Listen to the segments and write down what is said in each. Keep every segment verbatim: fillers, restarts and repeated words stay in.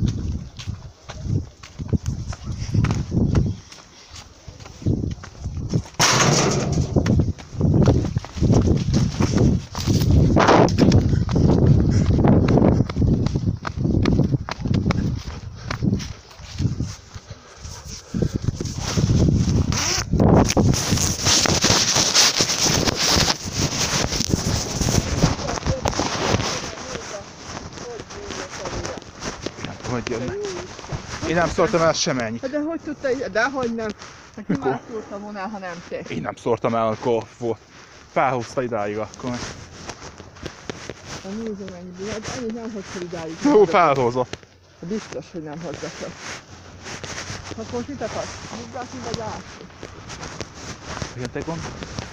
Hogy jönnek. Én nem szórtam el semennyit. De hogy tudta, de hogy nem? Neki már szórtam volna, ha nem te. Én nem szórtam el, amikor volt. Felhúzta idáig akkor. Na nézzem ennyi, hát ennyi nem hozta idáig. Jó, felhozott. Biztos, hogy nem hozza fel. Hát most mit akarsz? Migdásni vagy ásni? Igen, te gond?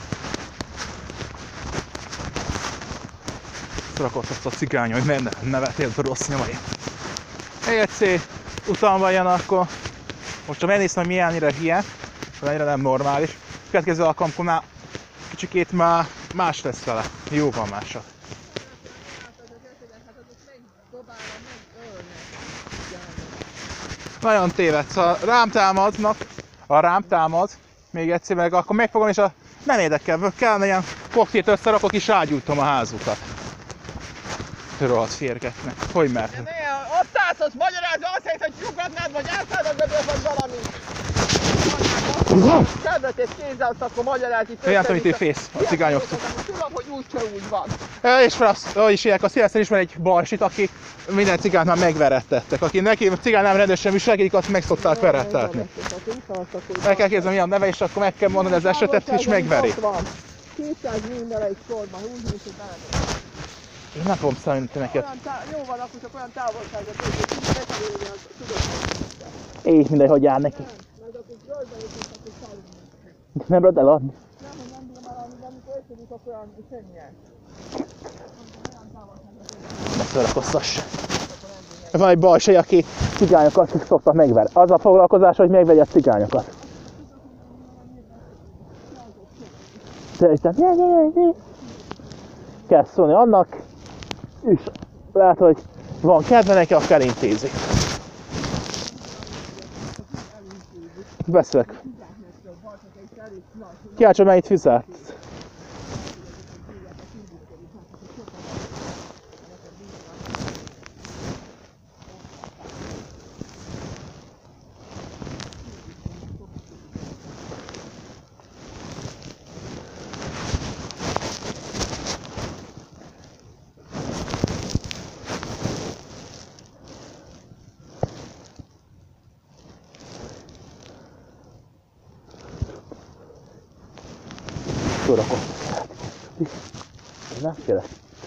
Rakott azt a cigány, hogy ne nevetél a rossz nyomai. Egyszer utána jön, akkor most ha megnéztem, hogy milyennyire hülye, mennyire nem normális. Következő alkalomkor már kicsikét már más lesz vele. Jó van másra. Nagyon tévedsz, ha rám támadnak, ha rám támad, még egyszer meg akkor megfogom és a nem érdekel, kell ilyen koktélt összerakok és rágyújtom a házukat. Rohadt férgetnek. Hogy mert? Ott állsz, azt magyarázza, azt hiszed, hogy nyugodnád, vagy elszállod mögül, vagy valami. Kedvetét kézzel, akkor magyarázni. Olyan, amit ő fész, a cigányoktól. Tudom, hogy úgyse úgy van. És azt is ilyen, a Szilveszter ismer egy balsit, aki minden cigánt már megverettettek. Aki neki a cigány nem rendesen viselkedik, azt meg szokták verettetni. Meg kell kérdezni, milyen neve, és akkor meg kell mondani az esetet, és megveri. kétszáz minden egy sorban, úgy nincs, hogy nem. Én nem fogom számítani neked. Jó van, akkor csak olyan távolságot tudod, hogy tudod, Éj, mindegy, hogy jár neki. Nem bírod eladni? Nem, hogy nem bírom eladni, de amikor összedik, akkor olyan semmilyen. Ne szórakoztass. Van egy balsai, aki cigányokat szoktak megverni. Az a foglalkozás, hogy megvegye a cigányokat. Szerintem, kell szólni annak, és lehet, hogy van kedve neki, akkor elintézi. Beszélek. Kiáltsa, mennyit fizet. Szórakoztat. Nem kérek.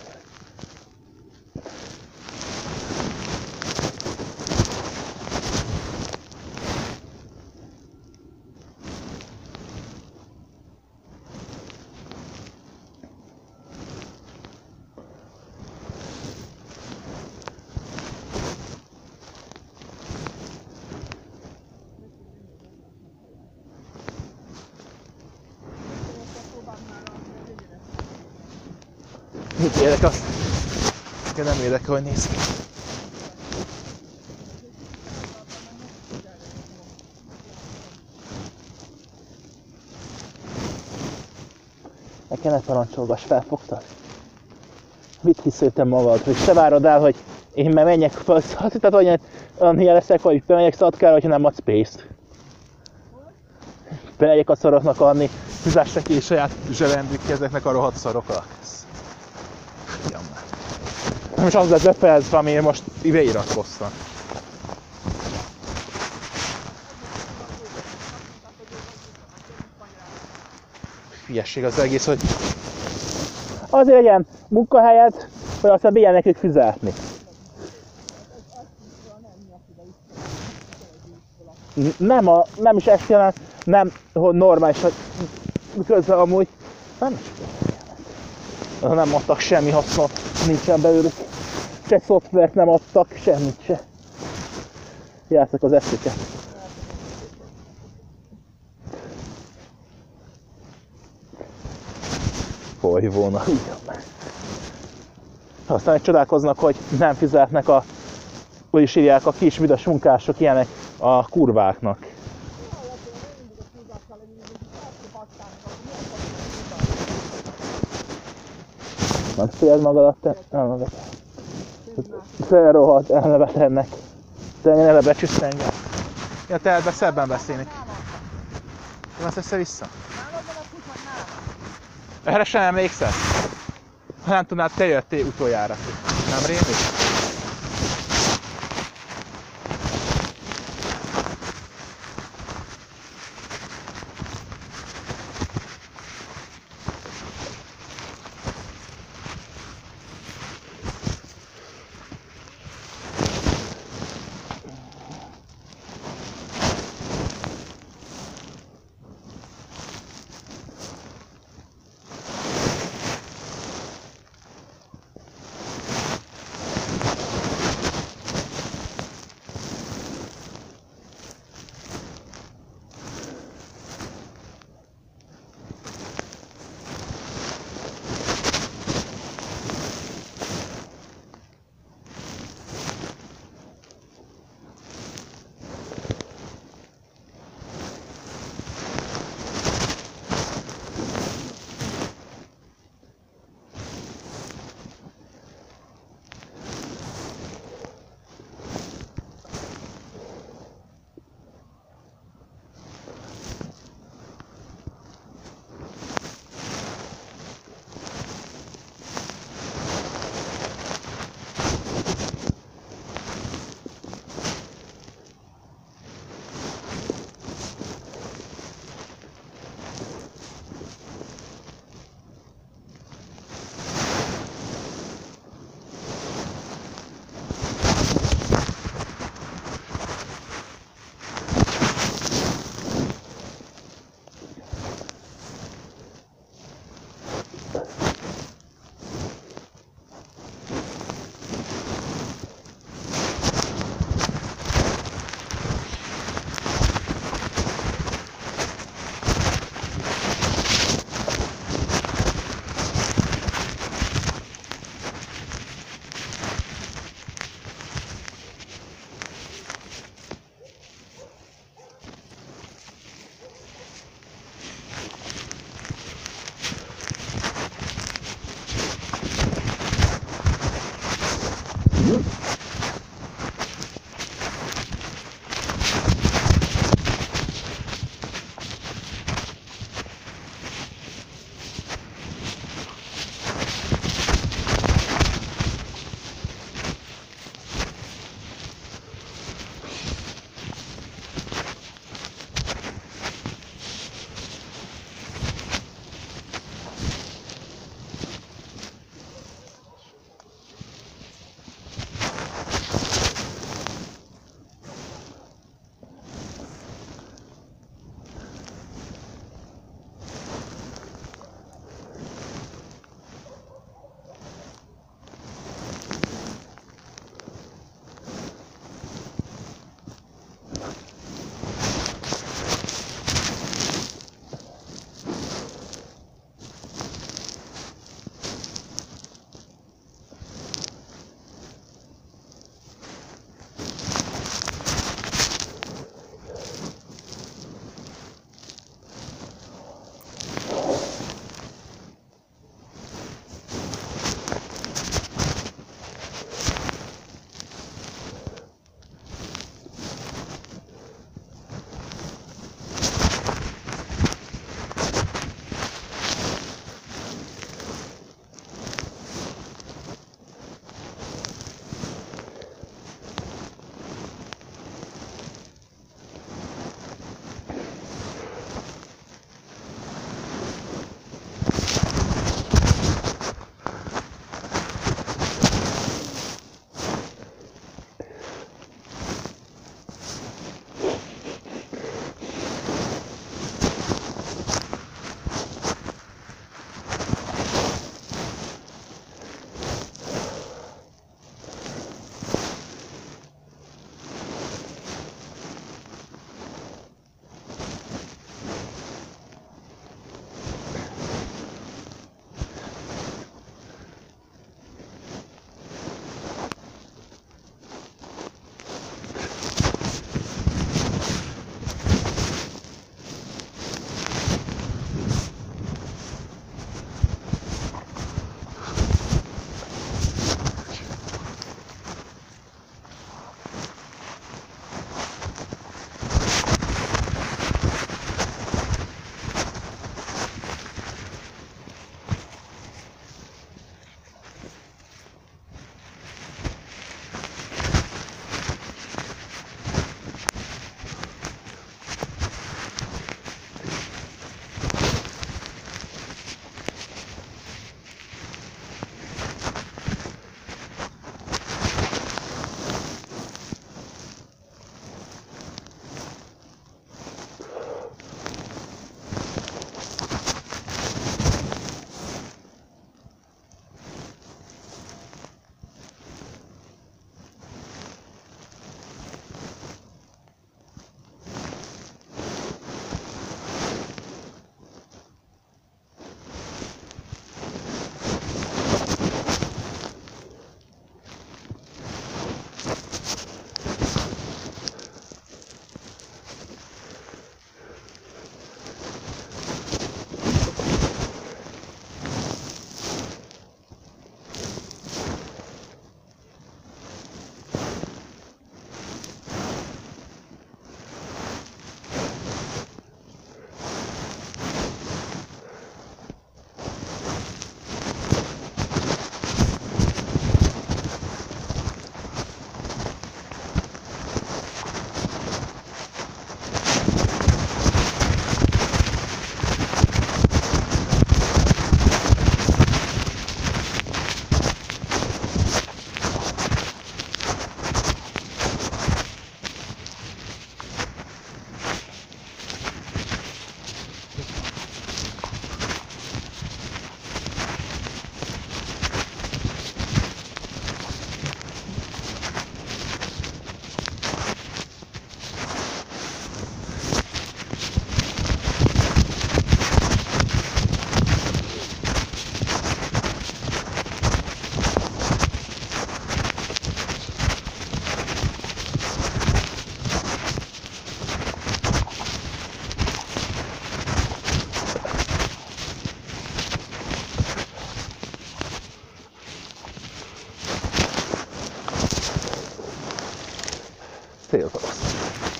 Mit érdekel azt? Nekem nem érdekel, hogy néz ki. Nekem ne parancsolgass, felfogtad? Mit hiszél te magad, hogy se várod el, hogy én már menjek fel, azt hitted, hogy olyan hülye leszek, hogy bemegyek Szatkára, hogyha nem adsz pénzt. Bemegyek a szaroknak adni, fizess neki saját zsebendük ezeknek a rohadt szaroknak. Nem is az lett befejezve, ami most végeiratkoztam. Hülyesség az egész, hogy azért legyen munkahelyed, hogy aztán bírjál nekik fizetni. Nem, a, nem is ezt jelent, nem hogy normális, hogy közben amúgy nem is nem adtak semmi hasznot, nincsen belőlük. Se szoftvert nem adtak, semmit se. Játszak az eszüket. Hogy volna, ugyan. Aztán csodálkoznak, hogy nem fizetnek a hogy is hívják a kis vidas munkások ilyenek a kurváknak. Nem széld magadat, te elnevet. Te rohadt elnevet ennek. Te engem elebecsüssz engem. Ja, te ebbe szebben beszélni. Van össze-vissza? Erre sem emlékszesz? Ha nem tudnád, te jöttél utoljára. Nem rémlik? célzott.